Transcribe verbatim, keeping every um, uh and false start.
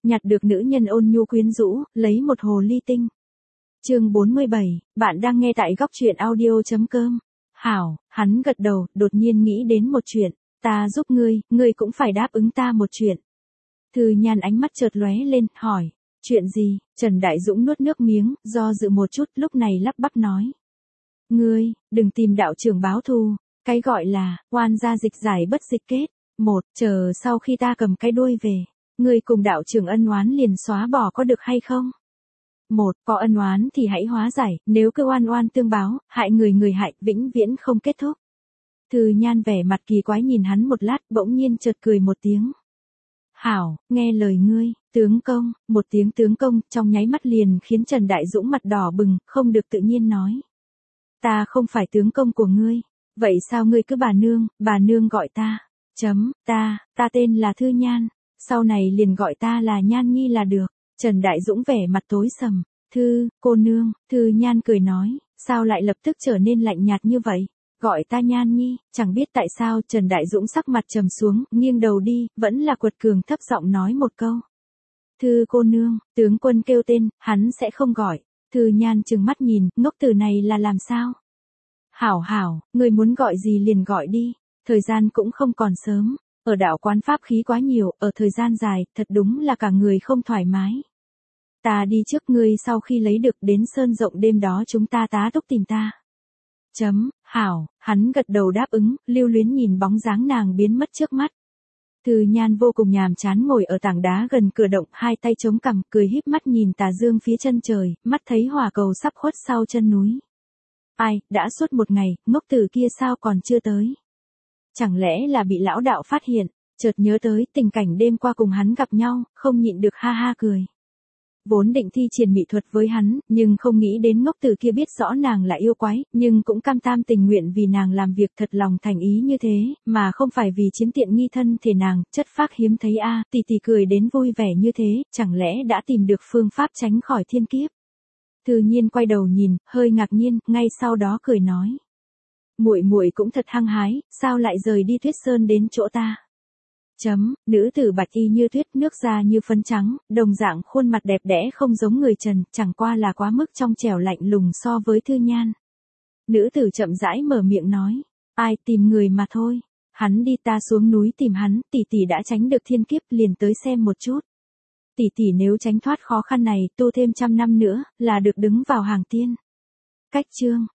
nhặt được nữ nhân ôn nhu quyến rũ, lấy một hồ ly tinh. Chương bốn mươi bảy, bạn đang nghe tại góc truyện audio chấm com. Hảo, hắn gật đầu, đột nhiên nghĩ đến một chuyện, ta giúp ngươi, ngươi cũng phải đáp ứng ta một chuyện. Thư Nhan ánh mắt chợt lóe lên, hỏi, chuyện gì? Trần Đại Dũng nuốt nước miếng, do dự một chút, lúc này lắp bắp nói. Ngươi, đừng tìm đạo trưởng báo thù, cái gọi là, oan gia dịch giải bất dịch kết. Một, chờ sau khi ta cầm cái đuôi về, ngươi cùng đạo trưởng ân oán liền xóa bỏ có được hay không? Một, có ân oán thì hãy hóa giải, nếu cứ oan oan tương báo, hại người người hại, vĩnh viễn không kết thúc. Thư Nhan vẻ mặt kỳ quái nhìn hắn một lát, bỗng nhiên chợt cười một tiếng. Hảo, nghe lời ngươi, tướng công, một tiếng tướng công, trong nháy mắt liền khiến Trần Đại Dũng mặt đỏ bừng, không được tự nhiên nói. Ta không phải tướng công của ngươi, vậy sao ngươi cứ bà nương, bà nương gọi ta? Chấm, ta, ta tên là Thư Nhan, sau này liền gọi ta là Nhan Nhi là được. Trần Đại Dũng vẻ mặt tối sầm, Thư, cô nương, Thư Nhan cười nói, sao lại lập tức trở nên lạnh nhạt như vậy? Gọi ta Nhan Nhi, chẳng biết tại sao Trần Đại Dũng sắc mặt trầm xuống, nghiêng đầu đi, vẫn là quật cường thấp giọng nói một câu. Thư cô nương, tướng quân kêu tên, hắn sẽ không gọi. Thư Nhan trừng mắt nhìn, ngốc từ này là làm sao? Hảo hảo, người muốn gọi gì liền gọi đi, thời gian cũng không còn sớm, ở đạo quán pháp khí quá nhiều, ở thời gian dài, thật đúng là cả người không thoải mái. Ta đi trước ngươi sau khi lấy được đến sơn rộng đêm đó chúng ta tá túc tìm ta. Chấm, hảo, hắn gật đầu đáp ứng, lưu luyến nhìn bóng dáng nàng biến mất trước mắt. Thư Nhan vô cùng nhàm chán ngồi ở tảng đá gần cửa động, hai tay chống cằm, cười híp mắt nhìn tà dương phía chân trời, mắt thấy hỏa cầu sắp khuất sau chân núi. Ai, đã suốt một ngày, ngốc tử kia sao còn chưa tới? Chẳng lẽ là bị lão đạo phát hiện, chợt nhớ tới tình cảnh đêm qua cùng hắn gặp nhau, không nhịn được ha ha cười. Vốn định thi triển mỹ thuật với hắn, nhưng không nghĩ đến ngốc tử kia biết rõ nàng là yêu quái, nhưng cũng cam tam tình nguyện vì nàng làm việc thật lòng thành ý như thế, mà không phải vì chiếm tiện nghi thân thể nàng, chất phác hiếm thấy a, tỷ tỷ cười đến vui vẻ như thế, chẳng lẽ đã tìm được phương pháp tránh khỏi thiên kiếp. Thư Nhiên quay đầu nhìn, hơi ngạc nhiên, ngay sau đó cười nói. Muội muội cũng thật hăng hái, sao lại rời đi Tuyết Sơn đến chỗ ta? Chấm, nữ tử bạch y như tuyết, nước da như phấn trắng, đồng dạng khuôn mặt đẹp đẽ không giống người trần, chẳng qua là quá mức trong trẻo lạnh lùng so với Thư Nhan. Nữ tử chậm rãi mở miệng nói, ai tìm người mà thôi, hắn đi ta xuống núi tìm hắn, tỷ tỷ đã tránh được thiên kiếp liền tới xem một chút. Tỷ tỷ nếu tránh thoát khó khăn này, tu thêm trăm năm nữa, là được đứng vào hàng tiên. Cách chương.